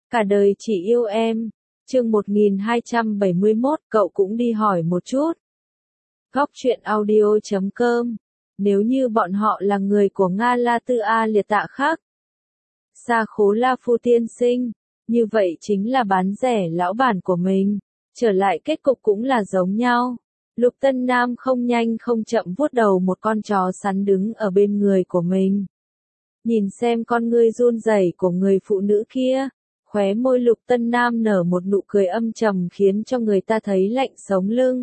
Cả đời chỉ yêu em. Chương 1271, cậu cũng đi hỏi một chút. Góc truyện audio.com. Nếu như bọn họ là người của Nga La Tư A Liệt Tạ Khắc, Sa Khố La Phu tiên sinh, như vậy chính là bán rẻ lão bản của mình. Trở lại kết cục cũng là giống nhau. Lục Tân Nam không nhanh không chậm vuốt đầu một con chó sắn đứng ở bên người của mình. Nhìn xem con ngươi run rẩy của người phụ nữ kia, khóe môi Lục Tân Nam nở một nụ cười âm trầm khiến cho người ta thấy lạnh sống lưng.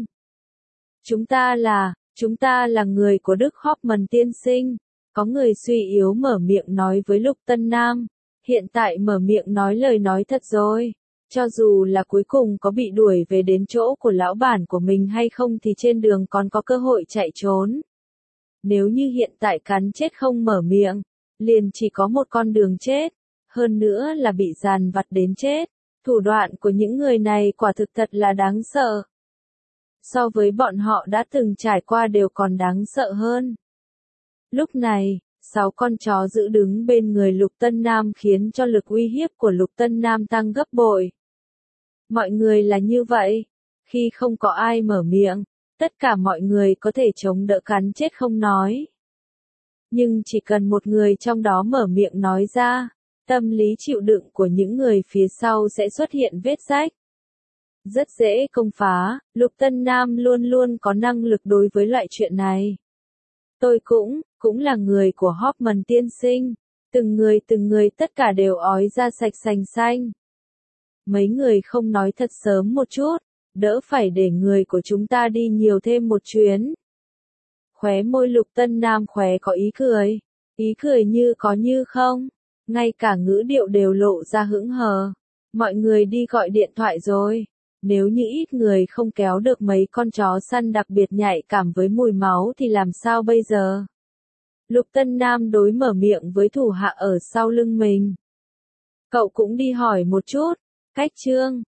Chúng ta là người của Đức Hoffman tiên sinh. Có người suy yếu mở miệng nói với Lục Tân Nam. Hiện tại mở miệng nói lời nói thật rồi. Cho dù là cuối cùng có bị đuổi về đến chỗ của lão bản của mình hay không thì trên đường còn có cơ hội chạy trốn. Nếu như hiện tại cắn chết không mở miệng, liền chỉ có một con đường chết, hơn nữa là bị dàn vặt đến chết. Thủ đoạn của những người này quả thực thật là đáng sợ. So với bọn họ đã từng trải qua đều còn đáng sợ hơn. Lúc này, 6 con chó giữ đứng bên người Lục Tân Nam khiến cho lực uy hiếp của Lục Tân Nam tăng gấp bội. Mọi người là như vậy, khi không có ai mở miệng, tất cả mọi người có thể chống đỡ cắn chết không nói. Nhưng chỉ cần một người trong đó mở miệng nói ra, tâm lý chịu đựng của những người phía sau sẽ xuất hiện vết rách. Rất dễ công phá, Lục Tân Nam luôn luôn có năng lực đối với loại chuyện này. Tôi cũng là người của Hoffman tiên sinh. Từng người tất cả đều ói ra sạch sành xanh. Mấy người không nói thật sớm một chút, đỡ phải để người của chúng ta đi nhiều thêm một chuyến. Khóe môi Lục Tân Nam khóe có ý cười như có như không, ngay cả ngữ điệu đều lộ ra hững hờ. Mọi người đi gọi điện thoại rồi, nếu như ít người không kéo được mấy con chó săn đặc biệt nhạy cảm với mùi máu thì làm sao bây giờ? Lục Tân Nam đối mở miệng với thủ hạ ở sau lưng mình. Cậu cũng đi hỏi một chút, cách Trương,